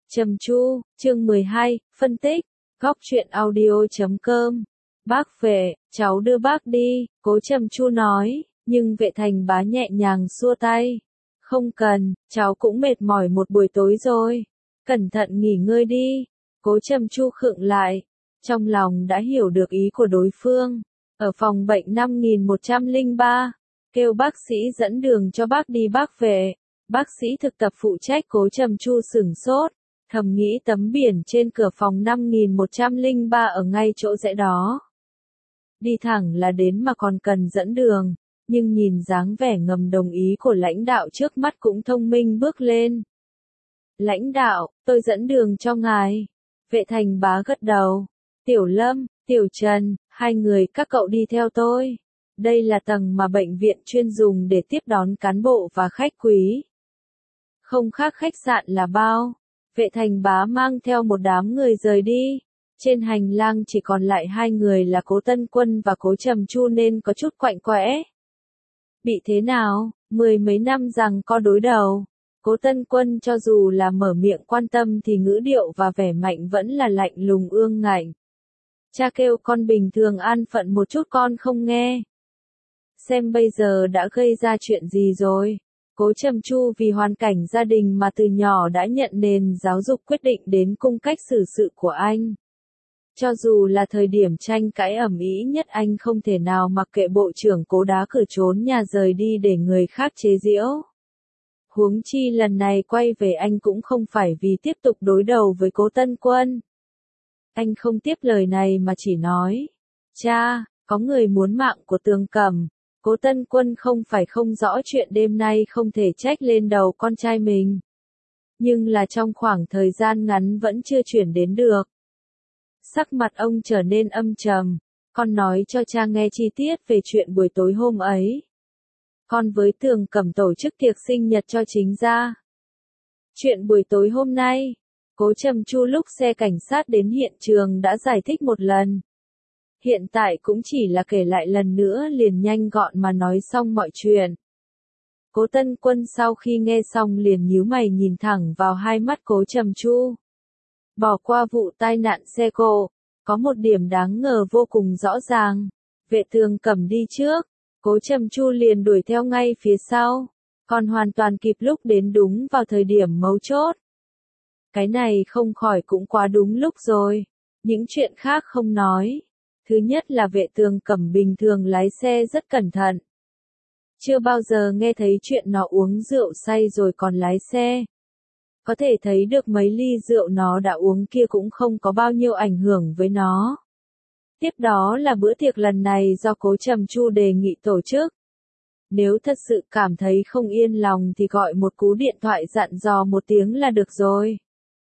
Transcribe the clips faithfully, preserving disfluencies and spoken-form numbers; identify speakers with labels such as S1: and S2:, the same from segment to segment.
S1: Trầm Chu, chương mười hai, phân tích, góc truyện audio chấm com. Bác vệ, cháu đưa bác đi, Cố Trầm Chu nói, nhưng Vệ Thành Bá nhẹ nhàng xua tay. Không cần, cháu cũng mệt mỏi một buổi tối rồi. Cẩn thận nghỉ ngơi đi. Cố Trầm Chu khựng lại, trong lòng đã hiểu được ý của đối phương. Ở phòng bệnh năm nghìn một trăm lẻ ba, kêu bác sĩ dẫn đường cho bác đi bác vệ. Bác sĩ thực tập phụ trách Cố Trầm Chu sửng sốt, thầm nghĩ tấm biển trên cửa phòng năm nghìn một trăm lẻ ba ở ngay chỗ rẽ đó. Đi thẳng là đến mà còn cần dẫn đường, nhưng nhìn dáng vẻ ngầm đồng ý của lãnh đạo trước mắt cũng thông minh bước lên. Lãnh đạo, tôi dẫn đường cho ngài. Vệ Thành Bá gật đầu. Tiểu Lâm, Tiểu Trần, hai người các cậu đi theo tôi. Đây là tầng mà bệnh viện chuyên dùng để tiếp đón cán bộ và khách quý. Không khác khách sạn là bao. Vệ Thành Bá mang theo một đám người rời đi. Trên hành lang chỉ còn lại hai người là Cố Tân Quân và Cố Trầm Chu nên có chút quạnh quẽ. Bị thế nào, mười mấy năm rằng co đối đầu. Cố Tân Quân cho dù là mở miệng quan tâm thì ngữ điệu và vẻ mạnh vẫn là lạnh lùng ương ngạnh. Cha kêu con bình thường an phận một chút con không nghe. Xem bây giờ đã gây ra chuyện gì rồi. Cố Trầm Chu vì hoàn cảnh gia đình mà từ nhỏ đã nhận nền giáo dục quyết định đến cung cách xử sự của anh. Cho dù là thời điểm tranh cãi ầm ĩ nhất anh không thể nào mặc kệ bộ trưởng Cố đá cử trốn nhà rời đi để người khác chế giễu. Huống chi lần này quay về anh cũng không phải vì tiếp tục đối đầu với Cố Tân Quân. Anh không tiếp lời này mà chỉ nói, cha, có người muốn mạng của Tường Cẩm. Cố Tân Quân không phải không rõ chuyện đêm nay không thể trách lên đầu con trai mình. Nhưng là trong khoảng thời gian ngắn vẫn chưa chuyển đến được. Sắc mặt ông trở nên âm trầm, con nói cho cha nghe chi tiết về chuyện buổi tối hôm ấy. Con với Tường Cẩm tổ chức tiệc sinh nhật cho chính gia. Chuyện buổi tối hôm nay, Cố Trầm Chu lúc xe cảnh sát đến hiện trường đã giải thích một lần. Hiện tại cũng chỉ là kể lại lần nữa liền nhanh gọn mà nói xong mọi chuyện. Cố Tân Quân sau khi nghe xong liền nhíu mày nhìn thẳng vào hai mắt Cố Trầm Chu. Bỏ qua vụ tai nạn xe cộ, có một điểm đáng ngờ vô cùng rõ ràng. Vệ Tường Cẩm đi trước, Cố Trầm Chu liền đuổi theo ngay phía sau, còn hoàn toàn kịp lúc đến đúng vào thời điểm mấu chốt. Cái này không khỏi cũng quá đúng lúc rồi. Những chuyện khác không nói. Thứ nhất là Vệ Tường Cẩm bình thường lái xe rất cẩn thận. Chưa bao giờ nghe thấy chuyện nó uống rượu say rồi còn lái xe. Có thể thấy được mấy ly rượu nó đã uống kia cũng không có bao nhiêu ảnh hưởng với nó. Tiếp đó là bữa tiệc lần này do Cố Trầm Chu đề nghị tổ chức. Nếu thật sự cảm thấy không yên lòng thì gọi một cú điện thoại dặn dò một tiếng là được rồi.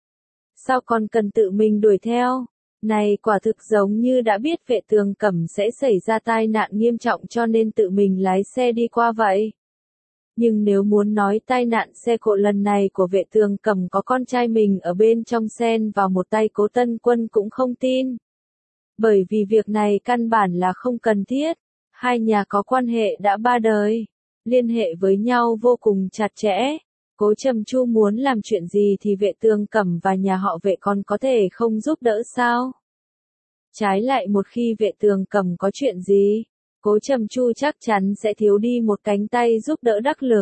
S1: Sao còn cần tự mình đuổi theo? Này quả thực giống như đã biết Vệ Tường Cẩm sẽ xảy ra tai nạn nghiêm trọng cho nên tự mình lái xe đi qua vậy. Nhưng nếu muốn nói tai nạn xe cộ lần này của Vệ Tường Cẩm có con trai mình ở bên trong xen vào một tay Cố Tân Quân cũng không tin. Bởi vì việc này căn bản là không cần thiết. Hai nhà có quan hệ đã ba đời, liên hệ với nhau vô cùng chặt chẽ. Cố Trầm Chu muốn làm chuyện gì thì Vệ Tường Cẩm và nhà họ Vệ còn có thể không giúp đỡ sao? Trái lại một khi Vệ Tường Cẩm có chuyện gì, Cố Trầm Chu chắc chắn sẽ thiếu đi một cánh tay giúp đỡ đắc lực.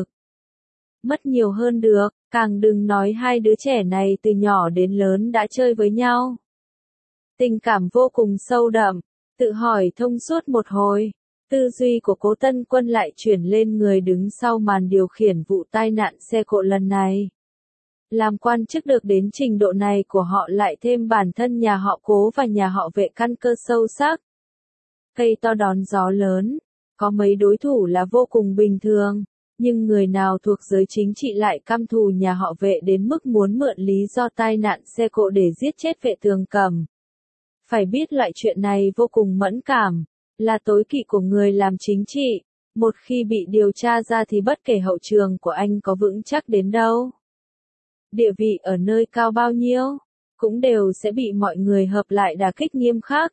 S1: Mất nhiều hơn được, càng đừng nói hai đứa trẻ này từ nhỏ đến lớn đã chơi với nhau. Tình cảm vô cùng sâu đậm, tự hỏi thông suốt một hồi. Tư duy của Cố Tân Quân lại chuyển lên người đứng sau màn điều khiển vụ tai nạn xe cộ lần này. Làm quan chức được đến trình độ này của họ lại thêm bản thân nhà họ Cố và nhà họ Vệ căn cơ sâu sắc. Cây to đón gió lớn, có mấy đối thủ là vô cùng bình thường, nhưng người nào thuộc giới chính trị lại căm thù nhà họ Vệ đến mức muốn mượn lý do tai nạn xe cộ để giết chết Vệ Tường Cẩm. Phải biết loại chuyện này vô cùng mẫn cảm. Là tối kỵ của người làm chính trị, một khi bị điều tra ra thì bất kể hậu trường của anh có vững chắc đến đâu, địa vị ở nơi cao bao nhiêu, cũng đều sẽ bị mọi người hợp lại đả kích nghiêm khắc.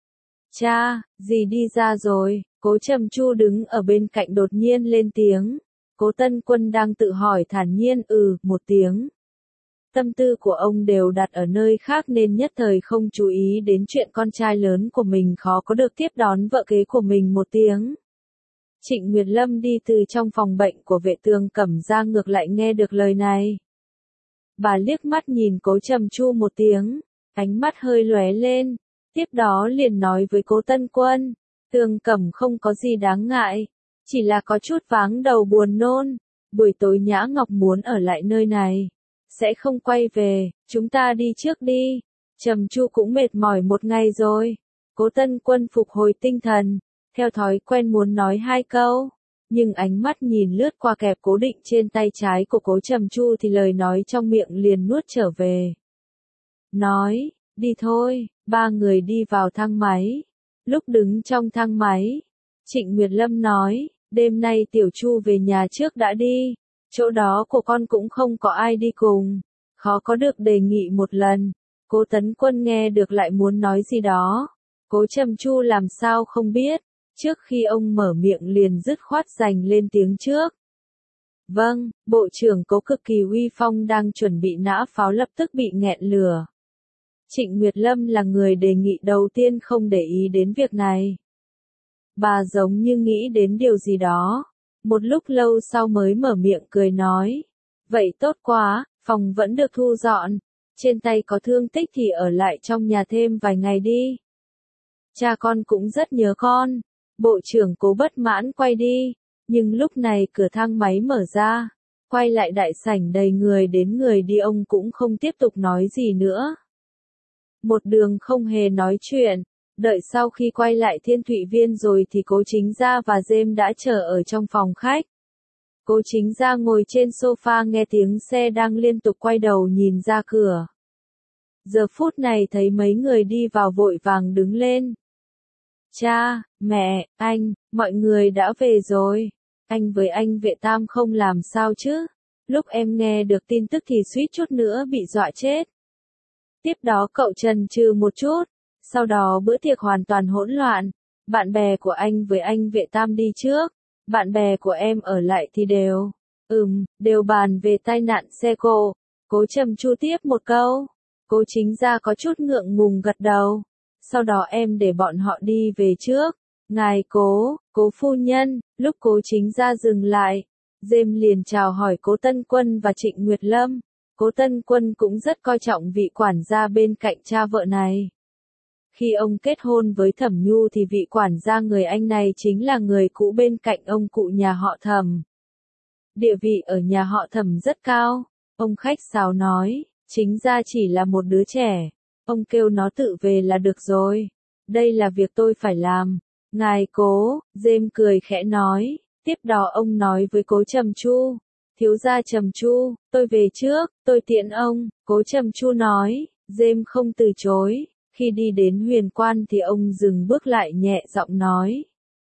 S1: Cha, dì đi ra rồi, Cố Trầm Chu đứng ở bên cạnh đột nhiên lên tiếng. Cố Tân Quân đang tự hỏi thản nhiên ừ một tiếng. Tâm tư của ông đều đặt ở nơi khác nên nhất thời không chú ý đến chuyện con trai lớn của mình khó có được tiếp đón vợ kế của mình một tiếng. Trịnh Nguyệt Lâm đi từ trong phòng bệnh của Vệ Tường Cẩm ra ngược lại nghe được lời này. Bà liếc mắt nhìn Cố Trầm Chu một tiếng, ánh mắt hơi lóe lên, tiếp đó liền nói với Cố Tân Quân, Tường Cẩm không có gì đáng ngại, chỉ là có chút váng đầu buồn nôn, buổi tối Nhã Ngọc muốn ở lại nơi này, sẽ không quay về, chúng ta đi trước đi, Trầm Chu cũng mệt mỏi một ngày rồi. Cố Tân Quân phục hồi tinh thần, theo thói quen muốn nói hai câu, nhưng ánh mắt nhìn lướt qua kẹp cố định trên tay trái của Cố Trầm Chu thì lời nói trong miệng liền nuốt trở về. Nói, đi thôi, ba người đi vào thang máy. Lúc đứng trong thang máy, Trịnh Nguyệt Lâm nói, đêm nay Tiểu Chu về nhà trước đã đi, chỗ đó của con cũng không có ai đi cùng, khó có được đề nghị một lần. Cố Tấn Quân nghe được lại muốn nói gì đó, Cố Trầm Chu làm sao không biết, trước khi ông mở miệng liền dứt khoát giành lên tiếng trước. Vâng, Bộ trưởng Cố cực kỳ uy phong đang chuẩn bị nã pháo lập tức bị nghẹn lửa. Trịnh Nguyệt Lâm là người đề nghị đầu tiên không để ý đến việc này. Bà giống như nghĩ đến điều gì đó, một lúc lâu sau mới mở miệng cười nói, vậy tốt quá, phòng vẫn được thu dọn, trên tay có thương tích thì ở lại trong nhà thêm vài ngày đi. Cha con cũng rất nhớ con. Bộ trưởng Cố bất mãn quay đi, nhưng lúc này cửa thang máy mở ra, quay lại đại sảnh đầy người đến người đi, ông cũng không tiếp tục nói gì nữa. Một đường không hề nói chuyện, đợi sau khi quay lại Thiên Thụy Viên rồi thì Cố Chính Gia và Dêm đã chờ ở trong phòng khách. Cố Chính Gia ngồi trên sofa nghe tiếng xe đang liên tục quay đầu nhìn ra cửa. Giờ phút này thấy mấy người đi vào vội vàng đứng lên. Cha, mẹ, anh, mọi người đã về rồi. Anh với anh Vệ Tam không làm sao chứ? Lúc em nghe được tin tức thì suýt chút nữa bị dọa chết. Tiếp đó cậu chần chừ một chút, sau đó bữa tiệc hoàn toàn hỗn loạn. Bạn bè của anh với anh Vệ Tam đi trước, bạn bè của em ở lại thì đều, ừm, đều bàn về tai nạn xe cộ. Cố Trầm Chu tiếp một câu, Cố Chính Gia có chút ngượng ngùng gật đầu. Sau đó em để bọn họ đi về trước. Ngài Cố, Cố phu nhân, lúc Cố Chính Gia dừng lại, Dêm liền chào hỏi Cố Tân Quân và Trịnh Nguyệt Lâm. Cố Tân Quân cũng rất coi trọng vị quản gia bên cạnh cha vợ này. Khi ông kết hôn với Thẩm Nhu thì vị quản gia người Anh này chính là người cũ bên cạnh ông cụ nhà họ Thẩm. Địa vị ở nhà họ Thẩm rất cao, ông khách sáo nói, Chính Gia chỉ là một đứa trẻ. Ông kêu nó tự về là được rồi. Đây là việc tôi phải làm. Ngài Cố, Dêm cười khẽ nói. Tiếp đó ông nói với Cố Trầm Chu. Thiếu gia Trầm Chu, tôi về trước, tôi tiễn ông. Cố Trầm Chu nói. Dêm không từ chối. Khi đi đến Huyền Quan thì ông dừng bước lại nhẹ giọng nói.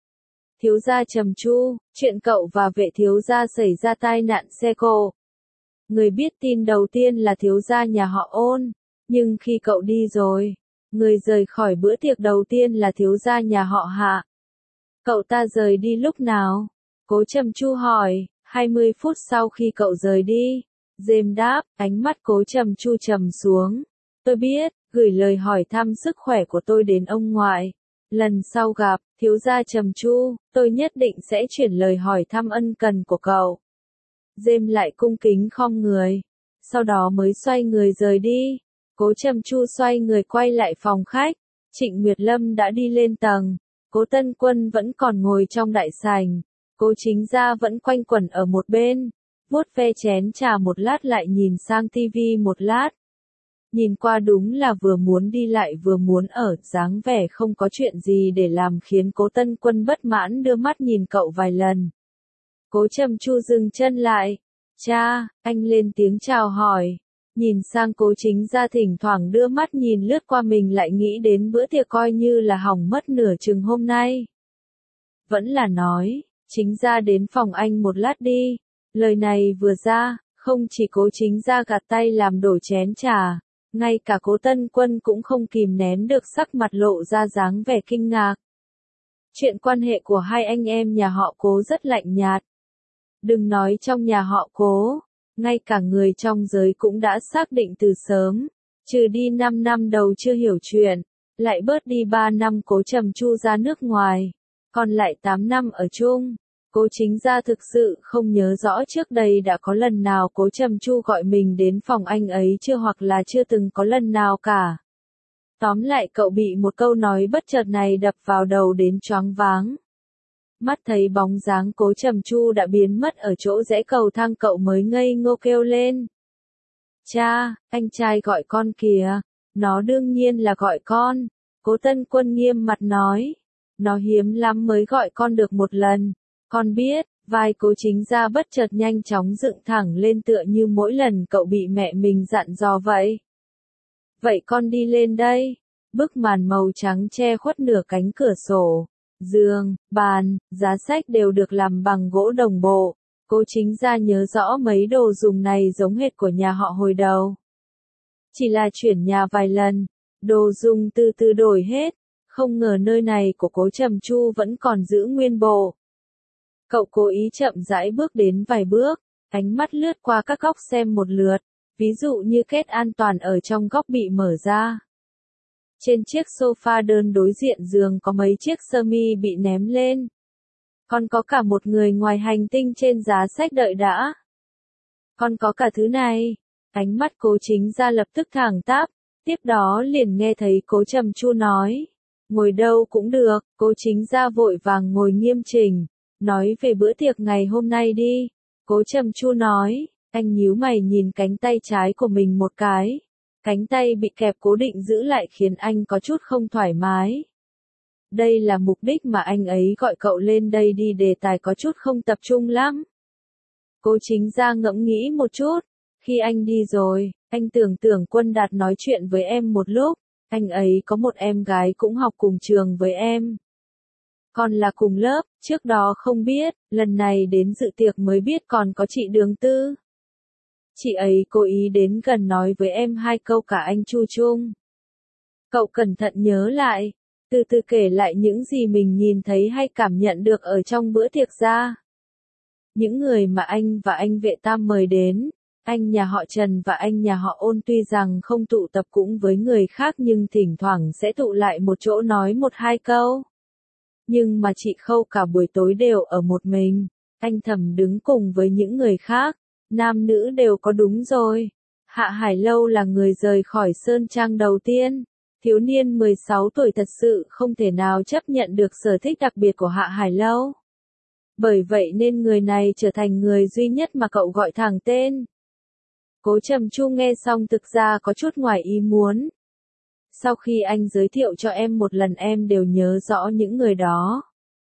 S1: Thiếu gia Trầm Chu, chuyện cậu và Vệ thiếu gia xảy ra tai nạn xe cộ. Người biết tin đầu tiên là thiếu gia nhà họ Ôn. Nhưng khi cậu đi rồi, người rời khỏi bữa tiệc đầu tiên là thiếu gia nhà họ Hạ. Cậu ta rời đi lúc nào? Cố Trầm Chu hỏi. hai mươi phút sau khi cậu rời đi. Dêm đáp, ánh mắt Cố Trầm Chu trầm xuống. Tôi biết, gửi lời hỏi thăm sức khỏe của tôi đến ông ngoại. Lần sau gặp, thiếu gia Trầm Chu, tôi nhất định sẽ chuyển lời hỏi thăm ân cần của cậu. Dêm lại cung kính khom người. Sau đó mới xoay người rời đi. Cố Trầm Chu xoay người quay lại phòng khách. Trịnh Nguyệt Lâm đã đi lên tầng. Cố Tân Quân vẫn còn ngồi trong đại sảnh. Cố Chính Gia vẫn quanh quẩn ở một bên. Vuốt ve chén trà một lát lại nhìn sang tivi một lát. Nhìn qua đúng là vừa muốn đi lại vừa muốn ở, dáng vẻ không có chuyện gì để làm khiến Cố Tân Quân bất mãn đưa mắt nhìn cậu vài lần. Cố Trầm Chu dừng chân lại. Cha, anh lên tiếng chào hỏi. Nhìn sang Cố Chính Gia thỉnh thoảng đưa mắt nhìn lướt qua mình lại nghĩ đến bữa tiệc coi như là hỏng mất nửa chừng hôm nay. Vẫn là nói, Chính Gia đến phòng anh một lát đi. Lời này vừa ra, không chỉ Cố Chính Gia gạt tay làm đổ chén trà, ngay cả Cố Tân Quân cũng không kìm nén được sắc mặt lộ ra dáng vẻ kinh ngạc. Chuyện quan hệ của hai anh em nhà họ Cố rất lạnh nhạt. Đừng nói trong nhà họ Cố, ngay cả người trong giới cũng đã xác định từ sớm, trừ đi năm năm đầu chưa hiểu chuyện, lại bớt đi ba năm Cố Trầm Chu ra nước ngoài, còn lại tám năm ở chung. Cố Chính Gia thực sự không nhớ rõ trước đây đã có lần nào Cố Trầm Chu gọi mình đến phòng anh ấy chưa, hoặc là chưa từng có lần nào cả. Tóm lại cậu bị một câu nói bất chợt này đập vào đầu đến choáng váng. Mắt thấy bóng dáng Cố Trầm Chu đã biến mất ở chỗ rẽ cầu thang, cậu mới ngây ngô kêu lên. Cha, anh trai gọi con kìa. Nó đương nhiên là gọi con. Cố Tân Quân nghiêm mặt nói. Nó hiếm lắm mới gọi con được một lần. Con biết, vai Cố Chính Gia bất chợt nhanh chóng dựng thẳng lên tựa như mỗi lần cậu bị mẹ mình dặn dò vậy. Vậy con đi lên đây. Bức màn màu trắng che khuất nửa cánh cửa sổ. Giường, bàn, giá sách đều được làm bằng gỗ đồng bộ. Cố Chính Gia nhớ rõ mấy đồ dùng này giống hệt của nhà họ hồi đầu. Chỉ là chuyển nhà vài lần, đồ dùng từ từ đổi hết, không ngờ nơi này của Cố Trầm Chu vẫn còn giữ nguyên bộ. Cậu cố ý chậm rãi bước đến vài bước, ánh mắt lướt qua các góc xem một lượt, ví dụ như kết an toàn ở trong góc bị mở ra. Trên chiếc sofa đơn đối diện giường có mấy chiếc sơ mi bị ném lên. Còn có cả một người ngoài hành tinh trên giá sách đợi đã. Còn có cả thứ này. Ánh mắt Cố Chính Gia lập tức thẳng tắp, tiếp đó liền nghe thấy Cố Trầm Chu nói. Ngồi đâu cũng được. Cố Chính Gia vội vàng ngồi nghiêm chỉnh, nói về bữa tiệc ngày hôm nay đi. Cố Trầm Chu nói, anh nhíu mày nhìn cánh tay trái của mình một cái. Cánh tay bị kẹp cố định giữ lại khiến anh có chút không thoải mái. Đây là mục đích mà anh ấy gọi cậu lên đây đi, đề tài có chút không tập trung lắm. Cố Chính Gia ngẫm nghĩ một chút. Khi anh đi rồi, anh tưởng Tưởng Quân Đạt nói chuyện với em một lúc. Anh ấy có một em gái cũng học cùng trường với em. Còn là cùng lớp, trước đó không biết, lần này đến dự tiệc mới biết còn có chị Đường Tư. Chị ấy cố ý đến gần nói với em hai câu cả anh Chu chung. Cậu cẩn thận nhớ lại, từ từ kể lại những gì mình nhìn thấy hay cảm nhận được ở trong bữa tiệc ra. Những người mà anh và anh Vệ Tam mời đến, anh nhà họ Trần và anh nhà họ Ôn tuy rằng không tụ tập cũng với người khác nhưng thỉnh thoảng sẽ tụ lại một chỗ nói một hai câu. Nhưng mà chị Khâu cả buổi tối đều ở một mình, anh Thẩm đứng cùng với những người khác, nam nữ đều có. Đúng rồi. Hạ Hải Lâu là người rời khỏi Sơn Trang đầu tiên. Thiếu niên mười sáu tuổi thật sự không thể nào chấp nhận được sở thích đặc biệt của Hạ Hải Lâu. Bởi vậy nên người này trở thành người duy nhất mà cậu gọi thẳng tên. Cố Trầm Chu nghe xong thực ra có chút ngoài ý muốn. Sau khi anh giới thiệu cho em một lần em đều nhớ rõ những người đó.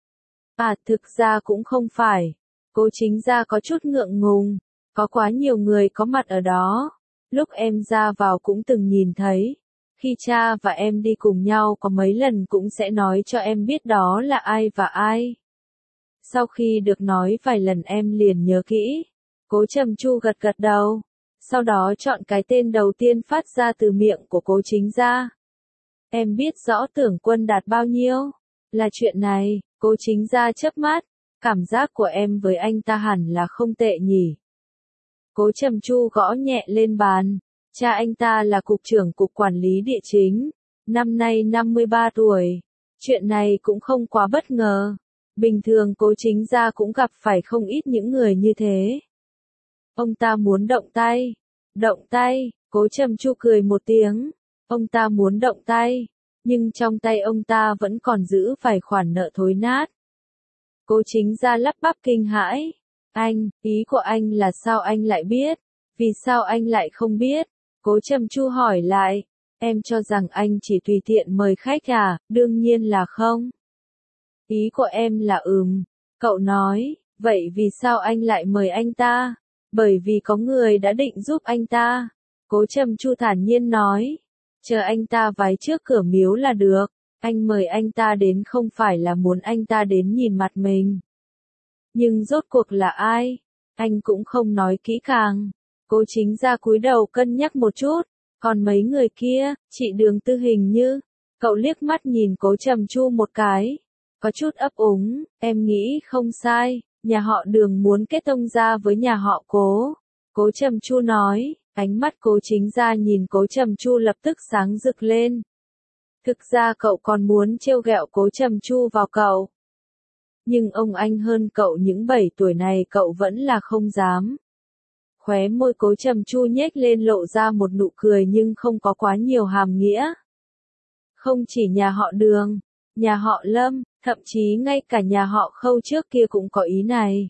S1: À, thực ra cũng không phải. Cố Chính Gia có chút ngượng ngùng. Có quá nhiều người có mặt ở đó. Lúc em ra vào cũng từng nhìn thấy. Khi cha và em đi cùng nhau có mấy lần cũng sẽ nói cho em biết đó là ai và ai. Sau khi được nói vài lần em liền nhớ kỹ. Cố Trầm Chu gật gật đầu. Sau đó chọn cái tên đầu tiên phát ra từ miệng của Cố Chính Gia. Em biết rõ Tưởng Quân Đạt bao nhiêu? Là chuyện này. Cố Chính Gia chớp mắt. Cảm giác của em với anh ta hẳn là không tệ nhỉ. Cố Trầm Chu gõ nhẹ lên bàn. Cha anh ta là cục trưởng cục quản lý địa chính. Năm nay năm mươi ba tuổi. Chuyện này cũng không quá bất ngờ. Bình thường Cố Chính Gia cũng gặp phải không ít những người như thế. Ông ta muốn động tay. Động tay. Cố Trầm Chu cười một tiếng. Ông ta muốn động tay. Nhưng trong tay ông ta vẫn còn giữ vài khoản nợ thối nát. Cố Chính Gia lắp bắp kinh hãi. Anh, ý của anh là sao anh lại biết? Vì sao anh lại không biết? Cố Trầm Chu hỏi lại. Em cho rằng anh chỉ tùy tiện mời khách à? Đương nhiên là không. Ý của em là ừm. Cậu nói, vậy vì sao anh lại mời anh ta? Bởi vì có người đã định giúp anh ta. Cố Trầm Chu thản nhiên nói. Chờ anh ta vái trước cửa miếu là được. Anh mời anh ta đến không phải là muốn anh ta đến nhìn mặt mình. Nhưng rốt cuộc là ai? Anh cũng không nói kỹ càng. Cố Chính Gia cúi đầu cân nhắc một chút. Còn mấy người kia, chị Đường Tư hình như. Cậu liếc mắt nhìn Cố Trầm Chu một cái. Có chút ấp úng, em nghĩ không sai. Nhà họ Đường muốn kết thông gia với nhà họ Cố. Cố Trầm Chu nói, ánh mắt Cố Chính Gia nhìn Cố Trầm Chu lập tức sáng rực lên. Thực ra cậu còn muốn trêu ghẹo Cố Trầm Chu vào cậu. Nhưng ông anh hơn cậu những bảy tuổi này cậu vẫn là không dám. Khóe môi Cố Trầm Chu nhếch lên lộ ra một nụ cười nhưng không có quá nhiều hàm nghĩa. Không chỉ nhà họ Đường, nhà họ Lâm, thậm chí ngay cả nhà họ Khâu trước kia cũng có ý này.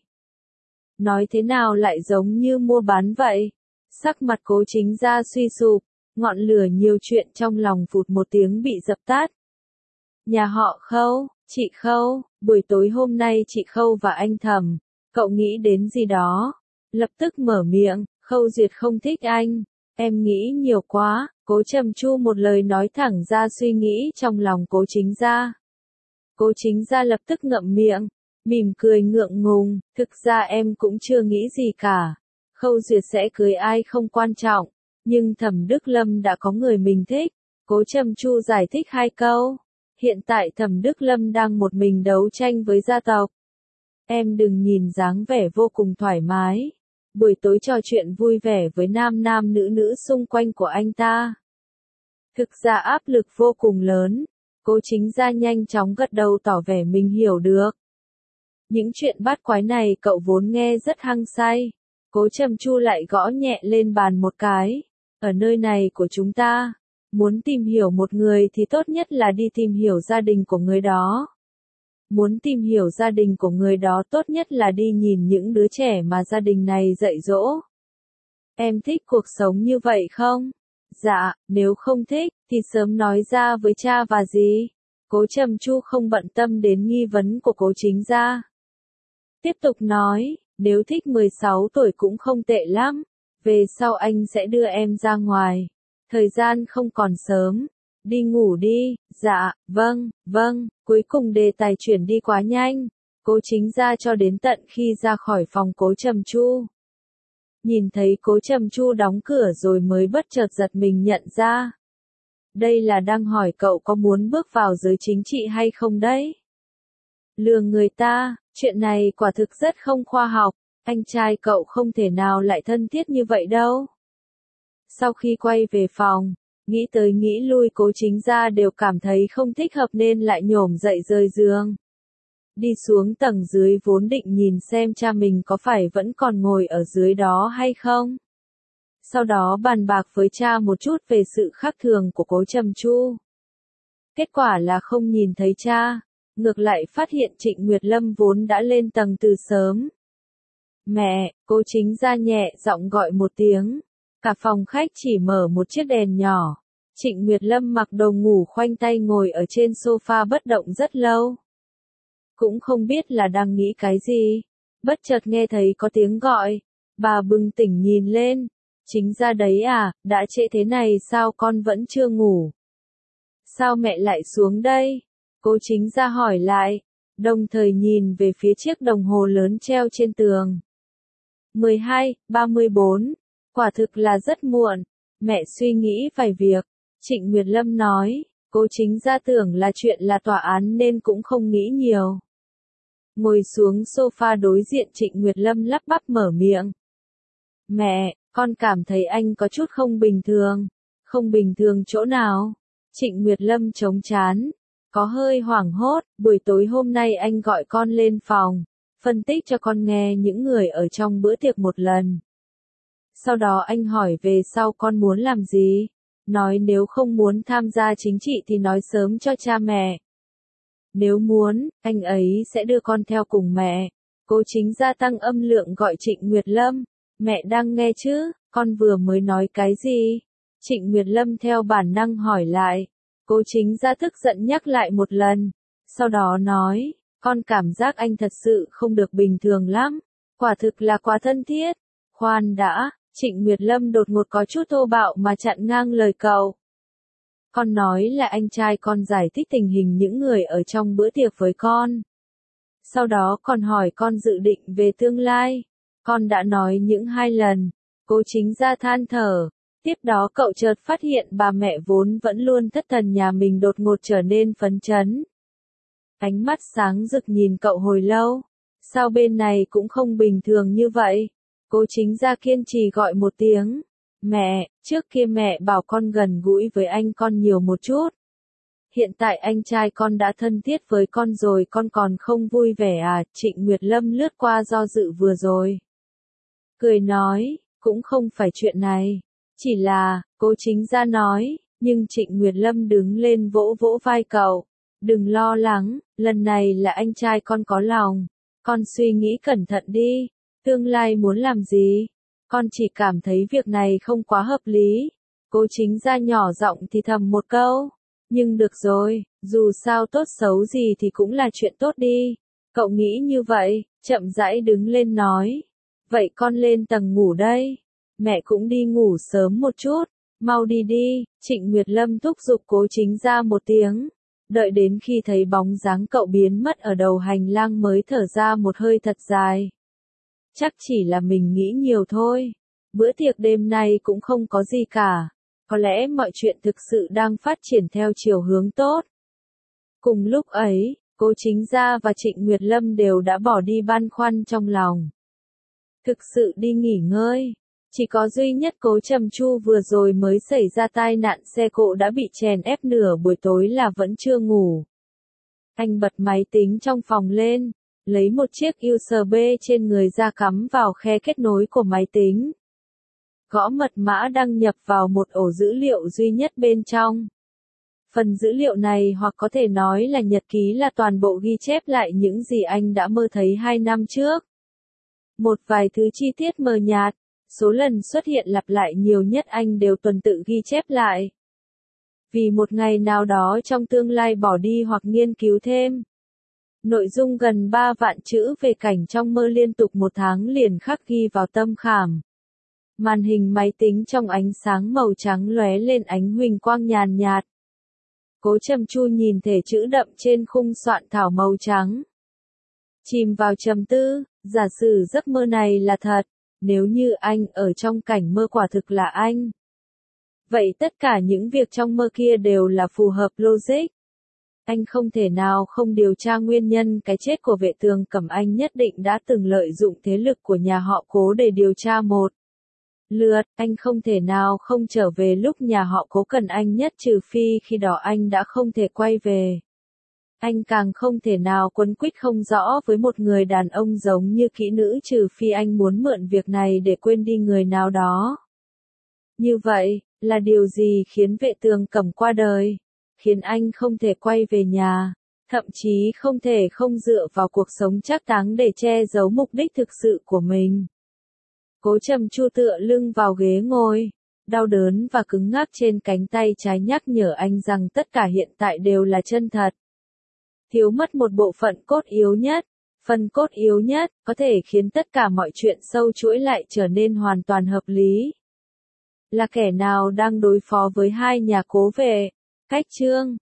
S1: Nói thế nào lại giống như mua bán vậy? Sắc mặt Cố Chính Gia suy sụp, ngọn lửa nhiều chuyện trong lòng phụt một tiếng bị dập tắt. Nhà họ Khâu, chị Khâu, buổi tối hôm nay chị Khâu và anh Thẩm, cậu nghĩ đến gì đó? Lập tức mở miệng, Khâu Duyệt không thích anh, em nghĩ nhiều quá. Cố Trầm Chu một lời nói thẳng ra suy nghĩ trong lòng Cố Chính Gia. Cố Chính Gia lập tức ngậm miệng, mỉm cười ngượng ngùng, thực ra em cũng chưa nghĩ gì cả. Khâu Duyệt sẽ cưới ai không quan trọng, nhưng Thẩm Đức Lâm đã có người mình thích. Cố Trầm Chu giải thích hai câu. Hiện tại Thẩm Đức Lâm đang một mình đấu tranh với gia tộc. Em đừng nhìn dáng vẻ vô cùng thoải mái. Buổi tối trò chuyện vui vẻ với nam nam nữ nữ xung quanh của anh ta. Thực ra áp lực vô cùng lớn. Cố Chính Gia nhanh chóng gật đầu tỏ vẻ mình hiểu được. Những chuyện bát quái này cậu vốn nghe rất hăng say. Cố Trầm Chu lại gõ nhẹ lên bàn một cái. Ở nơi này của chúng ta, muốn tìm hiểu một người thì tốt nhất là đi tìm hiểu gia đình của người đó. Muốn tìm hiểu gia đình của người đó tốt nhất là đi nhìn những đứa trẻ mà gia đình này dạy dỗ. Em thích cuộc sống như vậy không? Dạ, nếu không thích, thì sớm nói ra với cha và dì. Cố Trầm Chu không bận tâm đến nghi vấn của Cố Chính Gia. Tiếp tục nói, nếu thích mười sáu tuổi cũng không tệ lắm. Về sau anh sẽ đưa em ra ngoài. Thời gian không còn sớm. Đi ngủ đi. Dạ, vâng, vâng. Cuối cùng đề tài chuyển đi quá nhanh. Cố Chính Gia cho đến tận khi ra khỏi phòng Cố Trầm Chu. Nhìn thấy Cố Trầm Chu đóng cửa rồi mới bất chợt giật mình nhận ra. Đây là đang hỏi cậu có muốn bước vào giới chính trị hay không đấy? Lừa người ta, chuyện này quả thực rất không khoa học, anh trai cậu không thể nào lại thân thiết như vậy đâu. Sau khi quay về phòng, nghĩ tới nghĩ lui Cố Chính Gia đều cảm thấy không thích hợp nên lại nhổm dậy rời giường. Đi xuống tầng dưới vốn định nhìn xem cha mình có phải vẫn còn ngồi ở dưới đó hay không. Sau đó bàn bạc với cha một chút về sự khác thường của Cố Trầm Chu. Kết quả là không nhìn thấy cha, ngược lại phát hiện Trịnh Nguyệt Lâm vốn đã lên tầng từ sớm. Mẹ, Cố Chính Gia nhẹ giọng gọi một tiếng. Cả phòng khách chỉ mở một chiếc đèn nhỏ. Trịnh Nguyệt Lâm mặc đồ ngủ khoanh tay ngồi ở trên sofa bất động rất lâu. Cũng không biết là đang nghĩ cái gì. Bất chợt nghe thấy có tiếng gọi. Bà bừng tỉnh nhìn lên. Chính Gia đấy à, đã trễ thế này sao con vẫn chưa ngủ? Sao mẹ lại xuống đây? Cố Chính Gia hỏi lại. Đồng thời nhìn về phía chiếc đồng hồ lớn treo trên tường. mười hai, ba mươi bốn. Quả thực là rất muộn. Mẹ suy nghĩ vài việc. Trịnh Nguyệt Lâm nói. Cố Chính Gia tưởng là chuyện là tòa án nên cũng không nghĩ nhiều. Ngồi xuống sofa đối diện Trịnh Nguyệt Lâm lắp bắp mở miệng. Mẹ, con cảm thấy anh có chút không bình thường. Không bình thường chỗ nào? Trịnh Nguyệt Lâm chống chán. Có hơi hoảng hốt, buổi tối hôm nay anh gọi con lên phòng. Phân tích cho con nghe những người ở trong bữa tiệc một lần. Sau đó anh hỏi về sau con muốn làm gì? Nói nếu không muốn tham gia chính trị thì nói sớm cho cha mẹ. Nếu muốn, anh ấy sẽ đưa con theo cùng mẹ. Cố Chính Gia tăng âm lượng gọi Trịnh Nguyệt Lâm. Mẹ đang nghe chứ, con vừa mới nói cái gì? Trịnh Nguyệt Lâm theo bản năng hỏi lại. Cố Chính Gia tức giận nhắc lại một lần. Sau đó nói, con cảm giác anh thật sự không được bình thường lắm. Quả thực là quá thân thiết. Khoan đã, Trịnh Nguyệt Lâm đột ngột có chút thô bạo mà chặn ngang lời cậu. Con nói là anh trai con giải thích tình hình những người ở trong bữa tiệc với con. Sau đó còn hỏi con dự định về tương lai. Con đã nói những hai lần. Cố Chính Gia than thở. Tiếp đó cậu chợt phát hiện bà mẹ vốn vẫn luôn thất thần nhà mình đột ngột trở nên phấn chấn. Ánh mắt sáng rực nhìn cậu hồi lâu. Sao bên này cũng không bình thường như vậy? Cố Chính Gia kiên trì gọi một tiếng. Mẹ, trước kia mẹ bảo con gần gũi với anh con nhiều một chút. Hiện tại anh trai con đã thân thiết với con rồi, con còn không vui vẻ à? Trịnh Nguyệt Lâm lướt qua do dự vừa rồi. Cười nói, cũng không phải chuyện này. Chỉ là, Cố Chính Gia nói, nhưng Trịnh Nguyệt Lâm đứng lên vỗ vỗ vai cậu. Đừng lo lắng, lần này là anh trai con có lòng. Con suy nghĩ cẩn thận đi, tương lai muốn làm gì? Con chỉ cảm thấy việc này không quá hợp lý. Cố Chính Gia nhỏ giọng thì thầm một câu. Nhưng được rồi, dù sao tốt xấu gì thì cũng là chuyện tốt đi. Cậu nghĩ như vậy, chậm rãi đứng lên nói. Vậy con lên tầng ngủ đây. Mẹ cũng đi ngủ sớm một chút. Mau đi đi, Trịnh Nguyệt Lâm thúc giục Cố Chính Gia một tiếng. Đợi đến khi thấy bóng dáng cậu biến mất ở đầu hành lang mới thở ra một hơi thật dài. Chắc chỉ là mình nghĩ nhiều thôi. Bữa tiệc đêm nay cũng không có gì cả. Có lẽ mọi chuyện thực sự đang phát triển theo chiều hướng tốt. Cùng lúc ấy, Cố Chính Gia và Trịnh Nguyệt Lâm đều đã bỏ đi băn khoăn trong lòng. Thực sự đi nghỉ ngơi. Chỉ có duy nhất Cố Trầm Chu vừa rồi mới xảy ra tai nạn xe cộ đã bị chèn ép nửa buổi tối là vẫn chưa ngủ. Anh bật máy tính trong phòng lên, lấy một chiếc u ét bê trên người ra cắm vào khe kết nối của máy tính. Gõ mật mã đăng nhập vào một ổ dữ liệu duy nhất bên trong. Phần dữ liệu này hoặc có thể nói là nhật ký là toàn bộ ghi chép lại những gì anh đã mơ thấy hai năm trước. Một vài thứ chi tiết mờ nhạt, số lần xuất hiện lặp lại nhiều nhất anh đều tuần tự ghi chép lại. Vì một ngày nào đó trong tương lai bỏ đi hoặc nghiên cứu thêm. Nội dung gần ba vạn chữ về cảnh trong mơ liên tục một tháng liền khắc ghi vào tâm khảm. Màn hình máy tính trong ánh sáng màu trắng lóe lên ánh huỳnh quang nhàn nhạt. Cố Trầm Chu nhìn thể chữ đậm trên khung soạn thảo màu trắng. Chìm vào trầm tư, giả sử giấc mơ này là thật, nếu như anh ở trong cảnh mơ quả thực là anh. Vậy tất cả những việc trong mơ kia đều là phù hợp logic. Anh không thể nào không điều tra nguyên nhân cái chết của vệ tường Cẩm, anh nhất định đã từng lợi dụng thế lực của nhà họ Cố để điều tra một lượt, anh không thể nào không trở về lúc nhà họ Cố cần anh nhất, trừ phi khi đó anh đã không thể quay về. Anh càng không thể nào quấn quýt không rõ với một người đàn ông giống như kỹ nữ, trừ phi anh muốn mượn việc này để quên đi người nào đó. Như vậy, là điều gì khiến vệ tường Cẩm qua đời? Khiến anh không thể quay về nhà, thậm chí không thể không dựa vào cuộc sống trác táng để che giấu mục đích thực sự của mình. Cố Trầm Chu tựa lưng vào ghế ngồi, đau đớn và cứng ngắc trên cánh tay trái nhắc nhở anh rằng tất cả hiện tại đều là chân thật. Thiếu mất một bộ phận cốt yếu nhất, phần cốt yếu nhất, có thể khiến tất cả mọi chuyện sâu chuỗi lại trở nên hoàn toàn hợp lý. Là kẻ nào đang đối phó với hai nhà Cố vệ? Cách chương